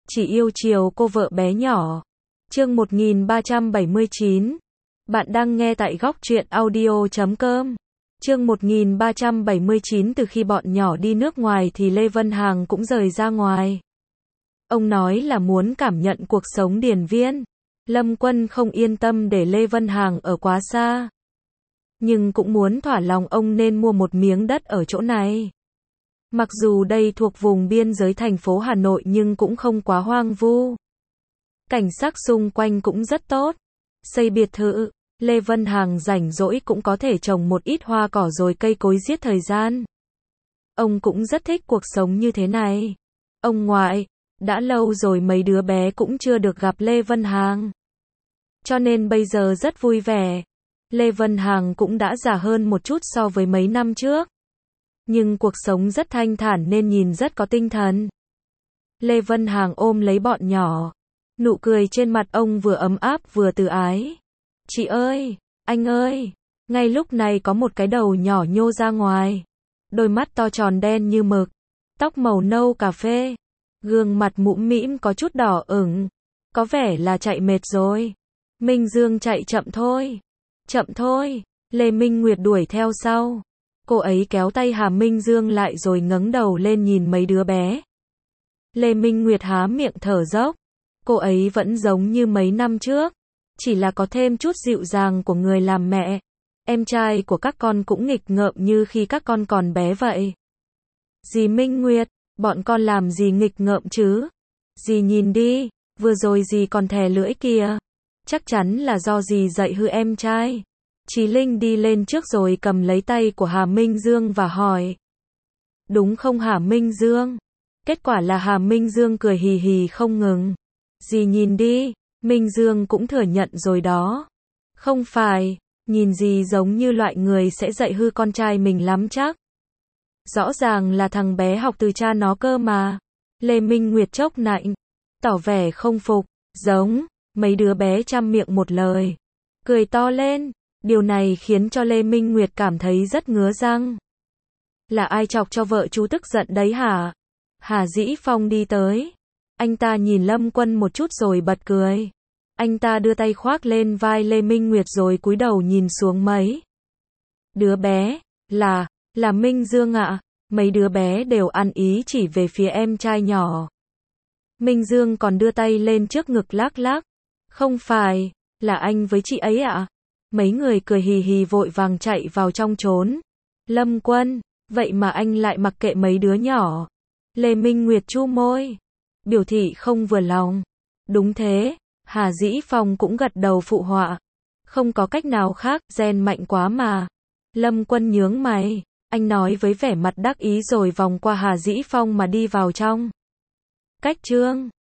chỉ yêu chiều cô vợ bé nhỏ. Chương 1379. Bạn đang nghe tại góc truyện audio.com. Chương 1379. Từ khi bọn nhỏ đi nước ngoài thì Lê Vân Hằng cũng rời ra ngoài. Ông nói là muốn cảm nhận cuộc sống điền viên. Lâm Quân không yên tâm để Lê Vân Hằng ở quá xa. Nhưng cũng muốn thỏa lòng ông nên mua một miếng đất ở chỗ này. Mặc dù đây thuộc vùng biên giới thành phố Hà Nội nhưng cũng không quá hoang vu. Cảnh sắc xung quanh cũng rất tốt. Xây biệt thự, Lê Vân Hằng rảnh rỗi cũng có thể trồng một ít hoa cỏ rồi cây cối giết thời gian. Ông cũng rất thích cuộc sống như thế này. Ông ngoại, đã lâu rồi mấy đứa bé cũng chưa được gặp Lê Vân Hằng. Cho nên bây giờ rất vui vẻ. Lê Vân Hằng cũng đã già hơn một chút so với mấy năm trước. Nhưng cuộc sống rất thanh thản nên nhìn rất có tinh thần. Lê Vân Hằng ôm lấy bọn nhỏ. Nụ cười trên mặt ông vừa ấm áp vừa từ ái. Chị ơi, anh ơi. Ngay lúc này có một cái đầu nhỏ nhô ra ngoài. Đôi mắt to tròn đen như mực. Tóc màu nâu cà phê. Gương mặt mũm mĩm có chút đỏ ửng. Có vẻ là chạy mệt rồi. Minh Dương chạy chậm thôi. Chậm thôi. Lê Minh Nguyệt đuổi theo sau. Cô ấy kéo tay Hà Minh Dương lại rồi ngẩng đầu lên nhìn mấy đứa bé. Lê Minh Nguyệt há miệng thở dốc. Cô ấy vẫn giống như mấy năm trước. Chỉ là có thêm chút dịu dàng của người làm mẹ. Em trai của các con cũng nghịch ngợm như khi các con còn bé vậy. Dì Minh Nguyệt, bọn con làm gì nghịch ngợm chứ? Dì nhìn đi, vừa rồi dì còn thè lưỡi kìa. Chắc chắn là do dì dạy hư em trai. Chí Linh đi lên trước rồi cầm lấy tay của Hà Minh Dương và hỏi. Đúng không Hà Minh Dương? Kết quả là Hà Minh Dương cười hì hì không ngừng. Dì nhìn đi, Minh Dương cũng thừa nhận rồi đó. Không phải, nhìn dì giống như loại người sẽ dạy hư con trai mình lắm chắc. Rõ ràng là thằng bé học từ cha nó cơ mà. Lê Minh Nguyệt chốc nạnh, tỏ vẻ không phục, giống, mấy đứa bé chăm miệng một lời. Cười to lên. Điều này khiến cho Lê Minh Nguyệt cảm thấy rất ngứa răng. Là ai chọc cho vợ chú tức giận đấy hả? Hà Dĩ Phong đi tới. Anh ta nhìn Lâm Quân một chút rồi bật cười. Anh ta đưa tay khoác lên vai Lê Minh Nguyệt rồi cúi đầu nhìn xuống mấy đứa bé. Là Minh Dương ạ. Mấy đứa bé đều ăn ý chỉ về phía em trai nhỏ. Minh Dương còn đưa tay lên trước ngực lắc lắc. Không phải, là anh với chị ấy ạ. Mấy người cười hì hì vội vàng chạy vào trong trốn. Lâm Quân, vậy mà anh lại mặc kệ mấy đứa nhỏ. Lê Minh Nguyệt chu môi, biểu thị không vừa lòng. Đúng thế, Hà Dĩ Phong cũng gật đầu phụ họa. Không có cách nào khác, gen mạnh quá mà. Lâm Quân nhướng mày, anh nói với vẻ mặt đắc ý rồi vòng qua Hà Dĩ Phong mà đi vào trong. Cách chương